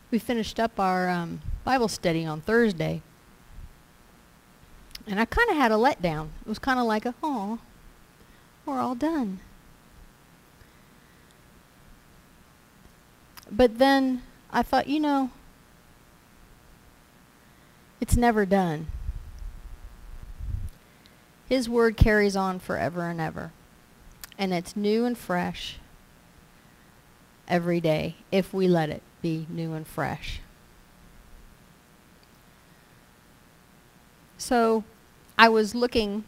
we finished up our Bible study on Thursday. And I kind of had a letdown. It was kind of like, oh, we're all done. But then I thought, it's never done. His word carries on forever and ever. And it's new and fresh every day, if we let it be new and fresh. So I was looking,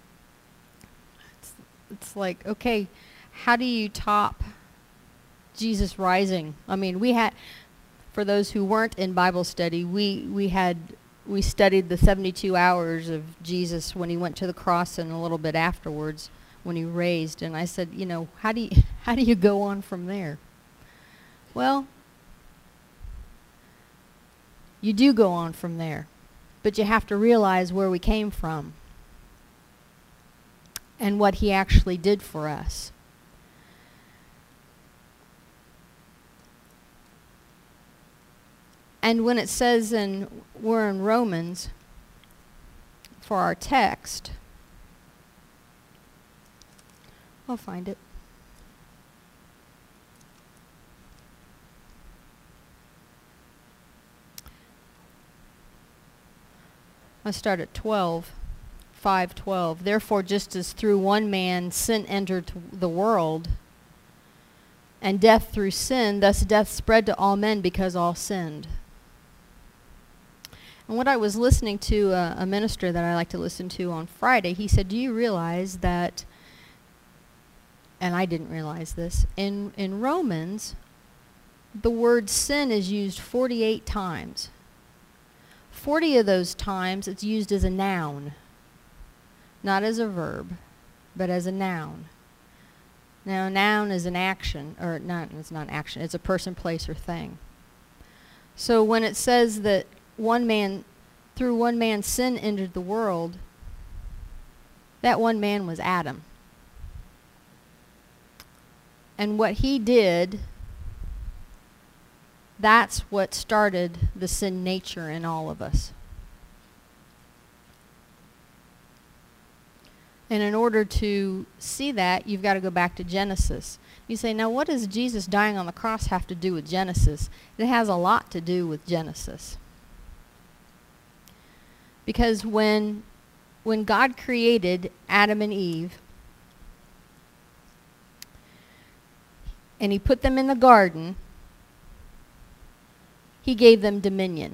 it's like, okay, how do you top Jesus rising? I mean, we had, for those who weren't in Bible study, we studied the 72 hours of Jesus when he went to the cross and a little bit afterwards when he raised. And I said, how do you go on from there? Well, you do go on from there, but you have to realize where we came from and what he actually did for us. And when it says we're in Romans for our text, I'll find it. I'll start at 5:12. Therefore, just as through one man sin entered the world, and death through sin, thus death spread to all men because all sinned. And what I was listening to, a minister that I like to listen to on Friday, he said, do you realize that, and I didn't realize this, in Romans, the word sin is used 48 times. 40 of those times it's used as a noun, not as a verb, but as a noun. Now, a noun is an action, or not, it's not an action, it's a person, place, or thing. So when it says that through one man sin entered the world, that one man was Adam. And what he did, that's what started the sin nature in all of us. And in order to see that, you've got to go back to Genesis. You say, now what does Jesus dying on the cross have to do with Genesis? It has a lot to do with Genesis. Because when God created Adam and Eve, and he put them in the garden, he gave them dominion.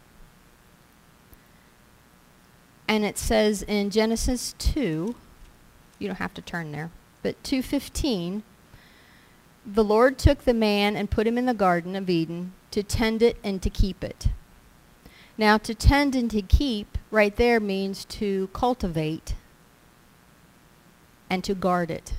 And it says in Genesis 2, you don't have to turn there, but 2:15, the Lord took the man and put him in the Garden of Eden to tend it and to keep it. Now, to tend and to keep right there means to cultivate and to guard it.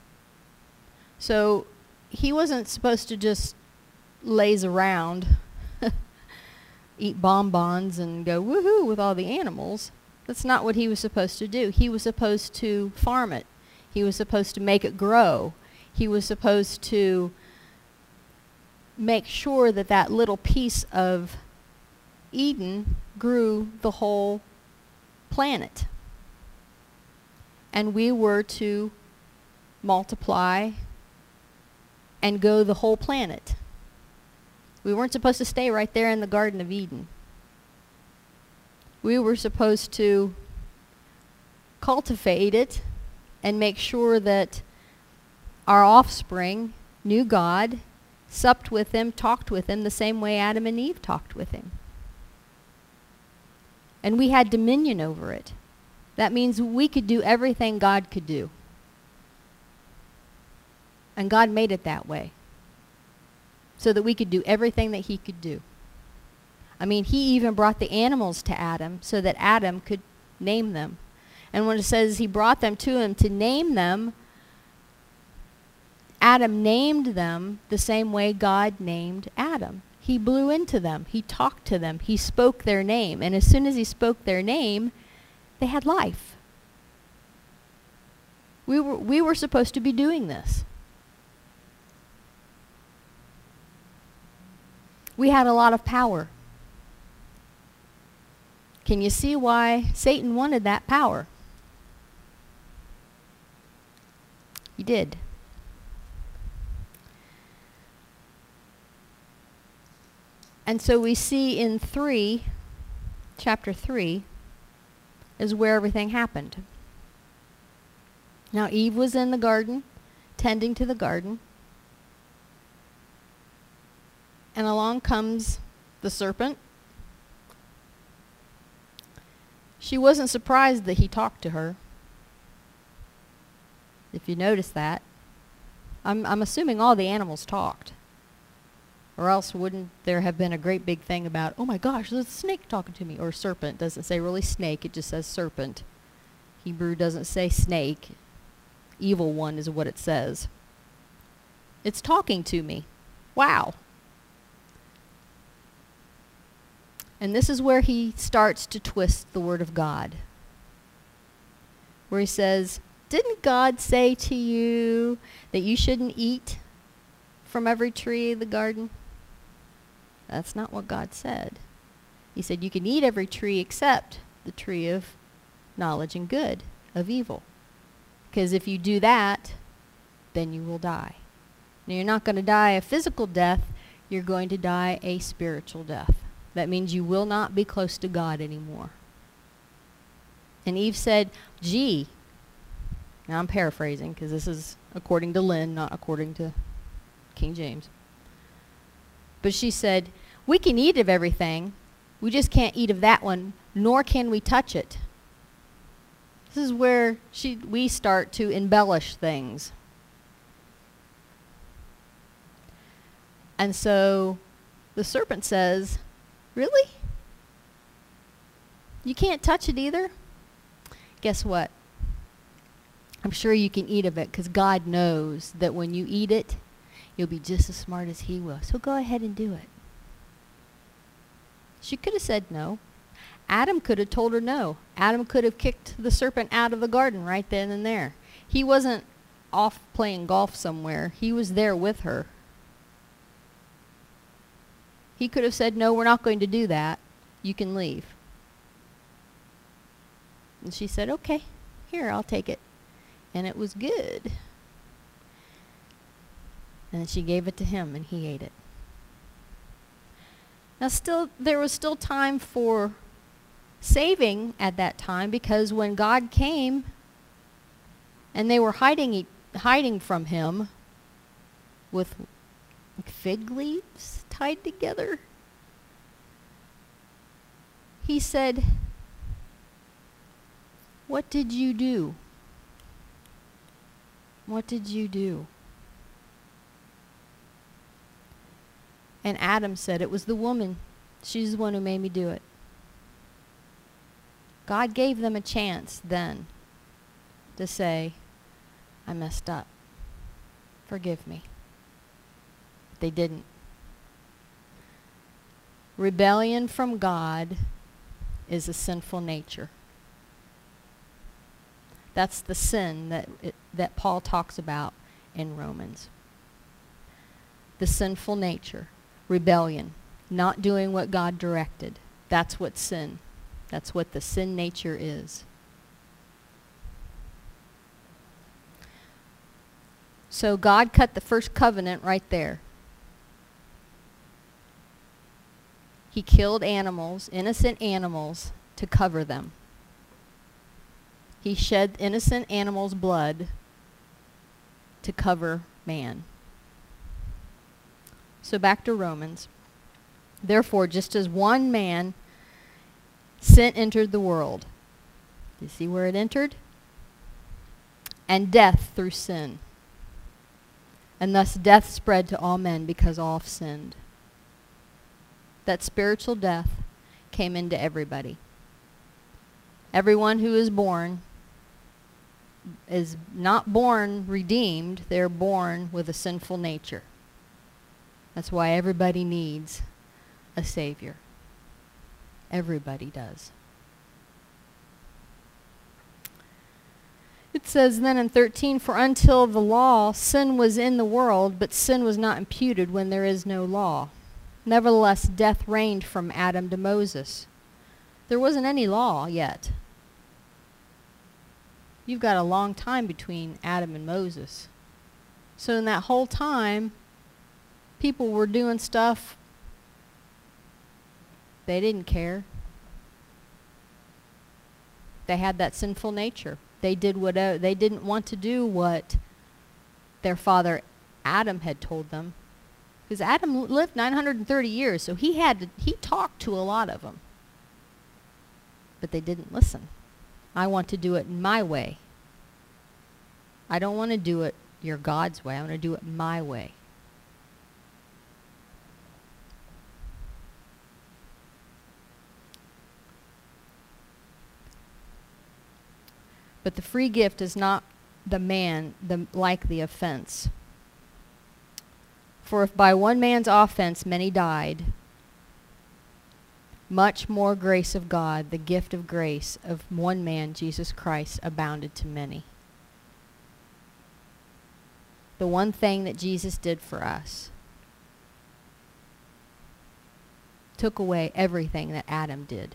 So he wasn't supposed to just laze around, eat bonbons and go woohoo with all the animals. That's not what he was supposed to do. He was supposed to farm it. He was supposed to make it grow. He was supposed to make sure that that little piece of Eden grew the whole planet. And we were to multiply and go the whole planet. We weren't supposed to stay right there in the Garden of Eden. We were supposed to cultivate it and make sure that our offspring knew God, supped with him, talked with him the same way Adam and Eve talked with him. And we had dominion over it. That means we could do everything God could do. And God made it that way, so that we could do everything that he could do. I mean, he even brought the animals to Adam so that Adam could name them. And when it says he brought them to him to name them, Adam named them the same way God named Adam. He blew into them. He talked to them. He spoke their name. And as soon as he spoke their name, they had life. We were supposed to be doing this. we had a lot of power. Can you see why Satan wanted that power? He did. And so we see in chapter 3, is where everything happened. Now Eve was in the garden, tending to the garden. And along comes the serpent. She wasn't surprised that he talked to her. If you notice that. I'm assuming all the animals talked. Or else wouldn't there have been a great big thing about, oh my gosh, there's a snake talking to me. Or serpent. Doesn't say really snake, it just says serpent. Hebrew doesn't say snake. Evil one is what it says. It's talking to me. Wow. And this is where he starts to twist the word of God. Where he says, didn't God say to you that you shouldn't eat from every tree of the garden? That's not what God said. He said you can eat every tree except the tree of knowledge and good, of evil. Because if you do that, then you will die. Now you're not going to die a physical death, you're going to die a spiritual death. That means you will not be close to God anymore. And Eve said, gee, now I'm paraphrasing because this is according to Lynn, not according to King James. But she said, we can eat of everything, we just can't eat of that one, nor can we touch it. This is where we start to embellish things. And so the serpent says, really? You can't touch it either? Guess what? I'm sure you can eat of it because God knows that when you eat it, you'll be just as smart as he will. So go ahead and do it. She could have said no. Adam could have told her no. Adam could have kicked the serpent out of the garden right then and there. He wasn't off playing golf somewhere. He was there with her. He could have said, no, we're not going to do that. You can leave. And she said, okay, here, I'll take it. And it was good. And then she gave it to him, and he ate it. Now there was still time for saving at that time, because when God came and they were hiding from him with fig leaves tied together, he said, what did you do? What did you do? And Adam said, it was the woman. She's the one who made me do it. God gave them a chance then to say, I messed up. Forgive me. But they didn't. Rebellion from God is a sinful nature. That's the sin that Paul talks about in Romans. The sinful nature, rebellion, not doing what God directed. That's what sin. That's what the sin nature is. So God cut the first covenant right there. He killed animals, innocent animals, to cover them. He shed innocent animals' blood to cover man. So back to Romans. Therefore, just as one man, sin entered the world. Do you see where it entered? And death through sin. And thus death spread to all men because all sinned. That spiritual death came into everybody. Everyone who is born is not born redeemed. They're born with a sinful nature. That's why everybody needs a Savior. Everybody does. It says then in 13, for until the law, sin was in the world, but sin was not imputed when there is no law. Nevertheless, death reigned from Adam to Moses. There wasn't any law yet. You've got a long time between Adam and Moses. So in that whole time, people were doing stuff they didn't care. They had that sinful nature. They did whatever. They didn't want to do what their father Adam had told them. Because Adam lived 930 years, so he talked to a lot of them. But they didn't listen. I want to do it my way. I don't want to do it your God's way. I want to do it my way. But the free gift is not like the offense. For if by one man's offense many died, much more grace of God, the gift of grace of one man, Jesus Christ, abounded to many. The one thing that Jesus did for us took away everything that Adam did.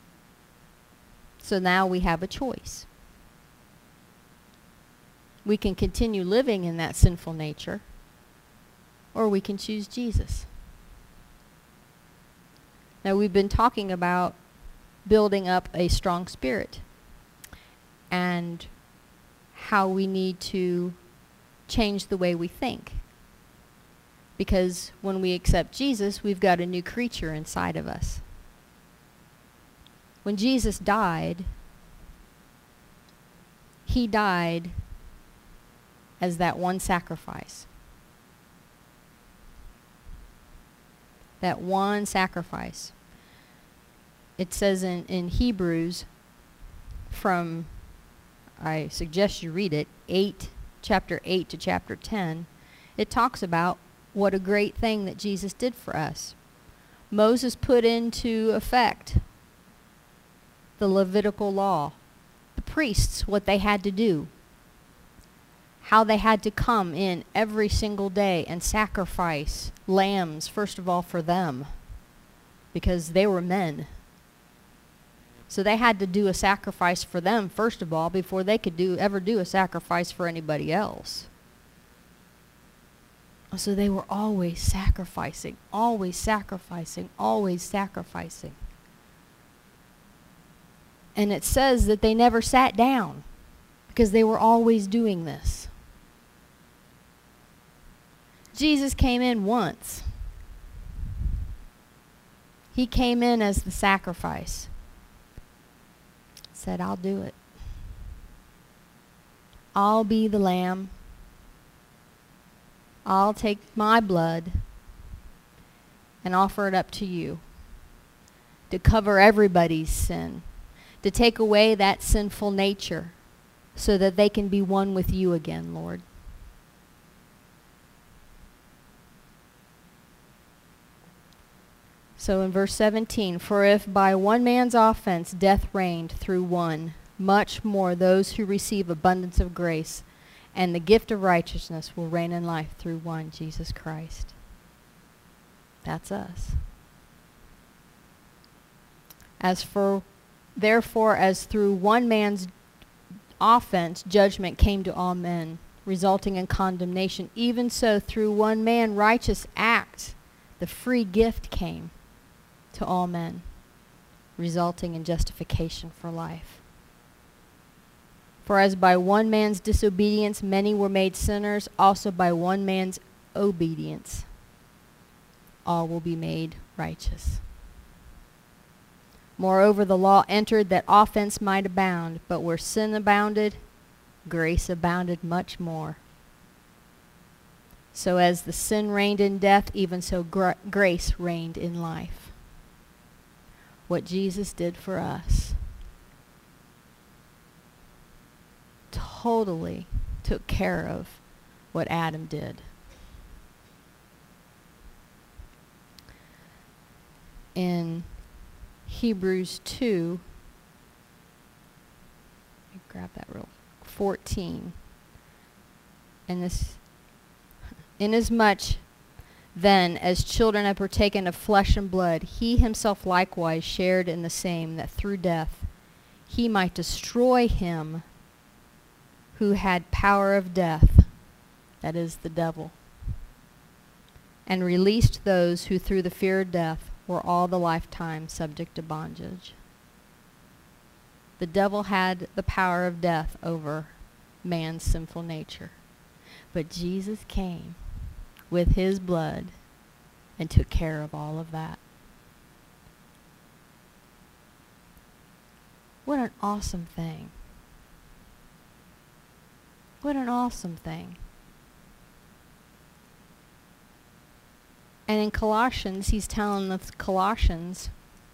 So now we have a choice. We can continue living in that sinful nature, or we can choose Jesus. Now, we've been talking about building up a strong spirit and how we need to change the way we think. Because when we accept Jesus, we've got a new creature inside of us. When Jesus died, he died as that one sacrifice. That one sacrifice. It says in Hebrews, I suggest you read it, chapter 8 to chapter 10, it talks about what a great thing that Jesus did for us. Moses put into effect the Levitical law. The priests, what they had to do. How they had to come in every single day and sacrifice lambs, first of all, for them, because they were men. So they had to do a sacrifice for them, first of all, before they could ever do a sacrifice for anybody else. So they were always sacrificing, always sacrificing, always sacrificing. And it says that they never sat down because they were always doing this. Jesus came in once. He came in as the sacrifice. Said, I'll do it. I'll be the lamb. I'll take my blood and offer it up to you to cover everybody's sin, to take away that sinful nature so that they can be one with you again, Lord. So in verse 17, for if by one man's offense death reigned through one, much more those who receive abundance of grace and the gift of righteousness will reign in life through one, Jesus Christ. That's us. Therefore, as through one man's offense judgment came to all men, resulting in condemnation, even so through one man righteous act, the free gift came to all men, resulting in justification for life. For as by one man's disobedience many were made sinners, also by one man's obedience all will be made righteous. Moreover, the law entered that offense might abound, but where sin abounded, grace abounded much more. So as the sin reigned in death, even so grace reigned in life. What Jesus did for us totally took care of what Adam did. In Hebrews 2, let me grab that 14. And this, inasmuch Then, as children have partaken of flesh and blood, he himself likewise shared in the same, that through death he might destroy him who had power of death, that is, the devil, and released those who through the fear of death were all the lifetime subject to bondage. The devil had the power of death over man's sinful nature. But Jesus came with his blood and took care of all of that. What an awesome thing. What an awesome thing. And in Colossians, he's telling the Colossians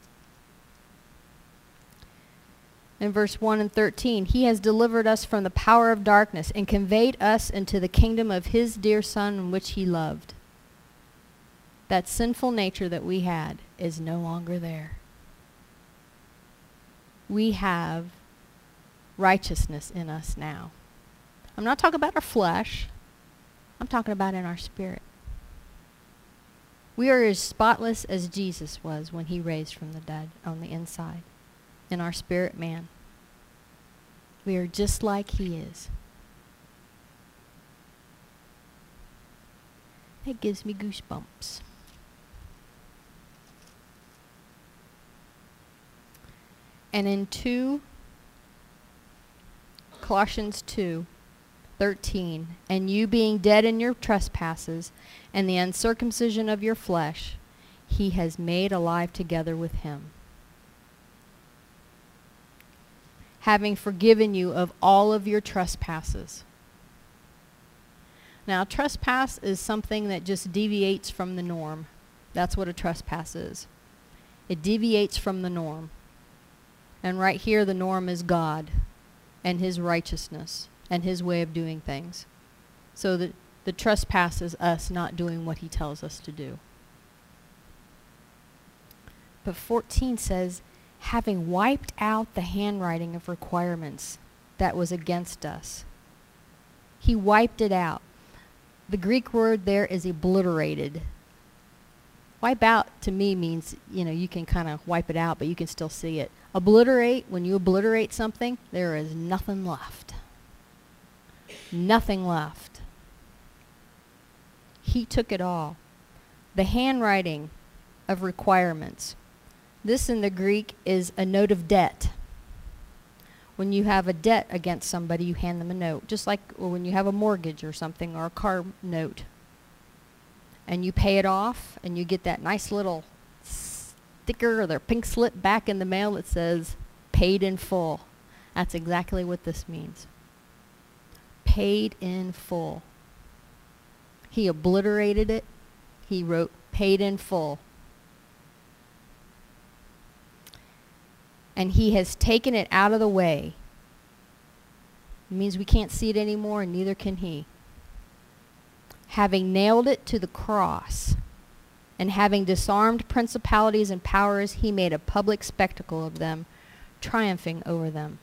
in verse 1 and 13, he has delivered us from the power of darkness and conveyed us into the kingdom of his dear Son, in which he loved. That sinful nature that we had is no longer there. We have righteousness in us now. I'm not talking about our flesh. I'm talking about in our spirit. We are as spotless as Jesus was when he raised from the dead on the inside. In our spirit man. We are just like he is. That gives me goosebumps. And in Colossians 2:13, and you being dead in your trespasses and the uncircumcision of your flesh, he has made alive together with him, having forgiven you of all of your trespasses. Now, trespass is something that just deviates from the norm. That's what a trespass is. It deviates from the norm. And right here, the norm is God and his righteousness and his way of doing things. So the trespass is us not doing what he tells us to do. But 14 says, having wiped out the handwriting of requirements that was against us. He wiped it out. The Greek word there is obliterated. Wipe out to me means, you can kind of wipe it out, but you can still see it. Obliterate, when you obliterate something, there is nothing left. Nothing left. He took it all. The handwriting of requirements. This in the Greek is a note of debt. When you have a debt against somebody, you hand them a note. Just like when you have a mortgage or something, or a car note. And you pay it off, and you get that nice little sticker or their pink slip back in the mail that says, paid in full. That's exactly what this means. Paid in full. He obliterated it. He wrote, paid in full. And he has taken it out of the way. It means we can't see it anymore, and neither can he. Having nailed it to the cross, and having disarmed principalities and powers, he made a public spectacle of them, triumphing over them.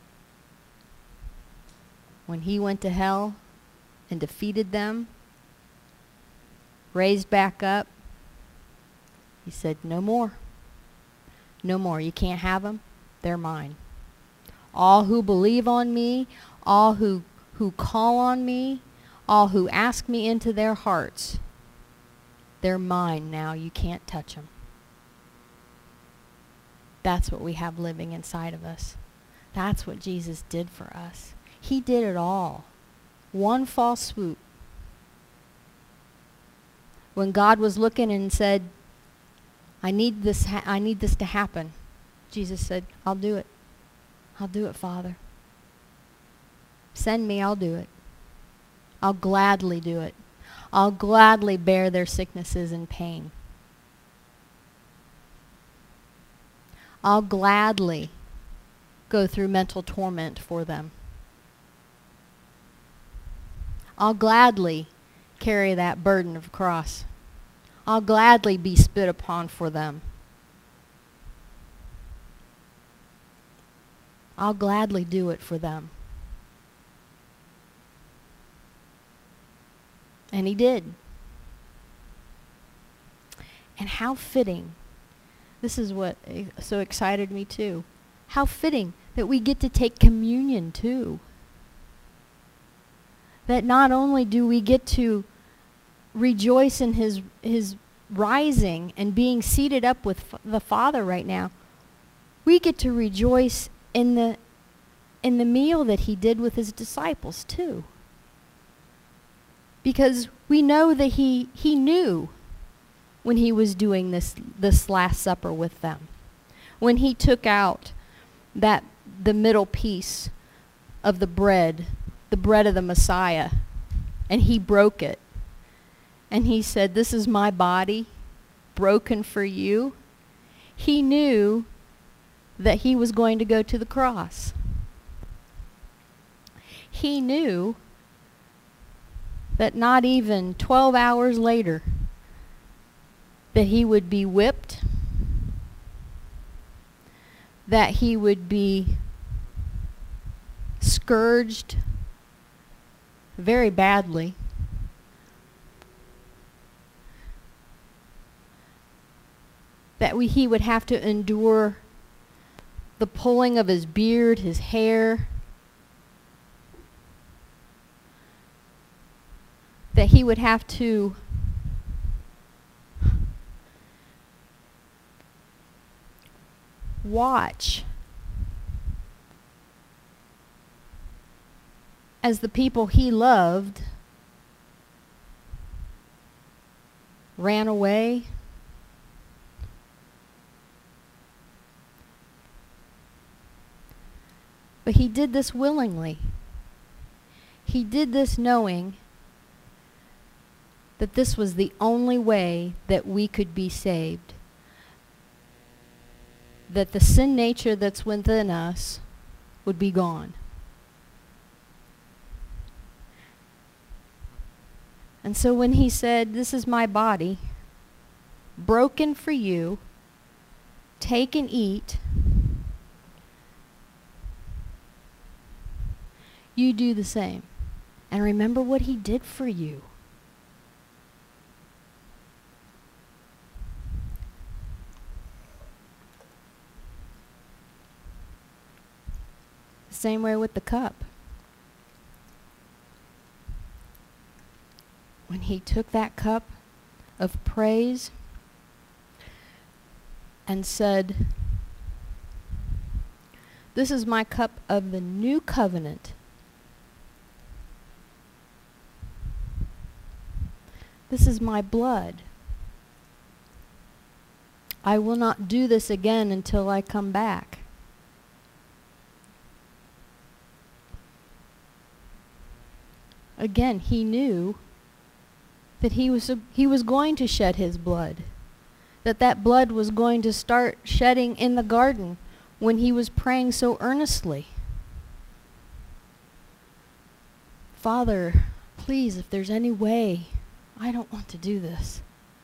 When he went to hell and defeated them, raised back up, he said, no more. No more. You can't have them. They're mine. All who believe on me, all who call on me, all who ask me into their hearts, they're mine now. You can't touch them. That's what we have living inside of us. That's what Jesus did for us. He did it all. One fall swoop. When God was looking and said, I need this to happen, Jesus said, I'll do it. I'll do it, Father. Send me, I'll do it. I'll gladly do it. I'll gladly bear their sicknesses and pain. I'll gladly go through mental torment for them. I'll gladly carry that burden of the cross. I'll gladly be spit upon for them. I'll gladly do it for them. And he did. And how fitting. This is what so excited me too. How fitting that we get to take communion too. That not only do we get to rejoice in his rising and being seated up with the Father right now, we get to rejoice in the meal that he did with his disciples too. Because we know that he knew when he was doing this Last Supper with them. When he took out the middle piece of the bread of the Messiah, and he broke it. And he said, "This is my body broken for you." He knew that he was going to go to the cross. He knew that not even 12 hours later that he would be whipped, that he would be scourged very badly, that he would have to endure the pulling of his beard, his hair, that he would have to watch as the people he loved ran away. But he did this willingly. He did this knowing that this was the only way that we could be saved. That the sin nature that's within us would be gone. And so when he said, "This is my body, broken for you, take and eat," you do the same. And remember what he did for you. Same way with the cup. When he took that cup of praise and said, "This is my cup of the new covenant. This is my blood. I will not do this again until I come back." Again, he knew that he was going to shed his blood. That blood was going to start shedding in the garden when he was praying so earnestly. "Father, please, if there's any way, I don't want to do this.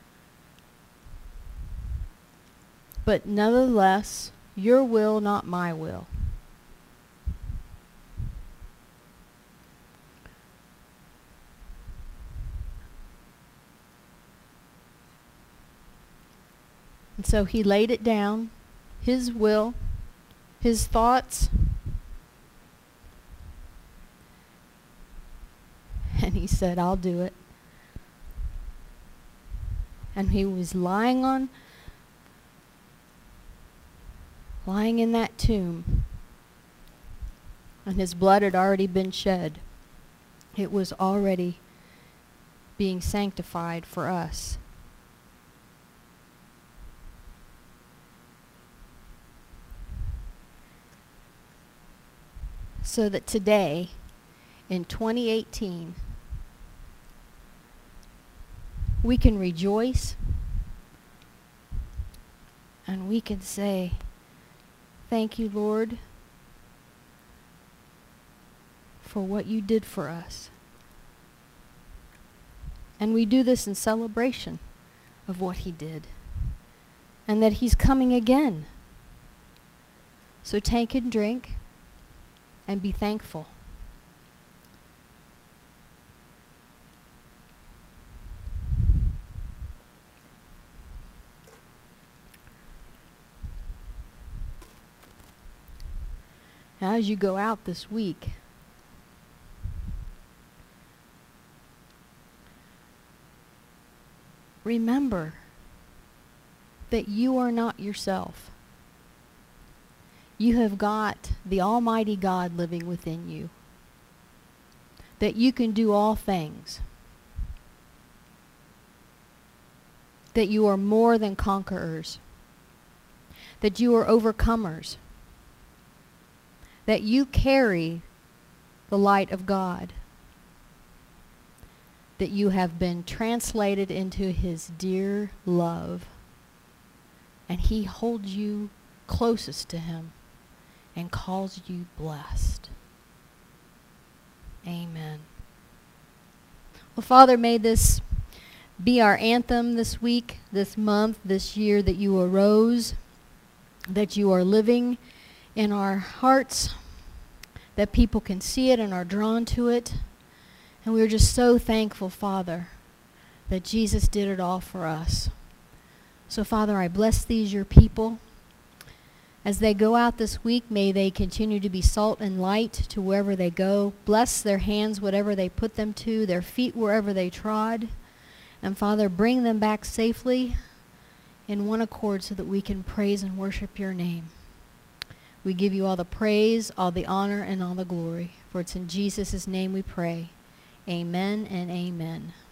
But nonetheless, your will, not my will." And so he laid it down, his will, his thoughts, and he said, "I'll do it." And he was lying in that tomb, and his blood had already been shed. It was already being sanctified for us. So that today, in 2018, we can rejoice and we can say, "Thank you, Lord, for what you did for us." And we do this in celebration of what he did and that he's coming again. So take and drink and be thankful. As you go out this week, remember that you are not yourself. You have got the Almighty God living within you. That you can do all things. That you are more than conquerors. That you are overcomers. That you carry the light of God. That you have been translated into His dear love. And He holds you closest to Him and calls you blessed. Amen. Well, Father, may this be our anthem this week, this month, this year, that you arose, that you are living in our hearts, that people can see it and are drawn to it. And we're just so thankful, Father, that Jesus did it all for us. So, Father, I bless these, your people. As they go out this week, may they continue to be salt and light to wherever they go. Bless their hands, whatever they put them to, their feet wherever they trod. And, Father, bring them back safely in one accord so that we can praise and worship your name. We give you all the praise, all the honor, and all the glory. For it's in Jesus' name we pray. Amen and amen.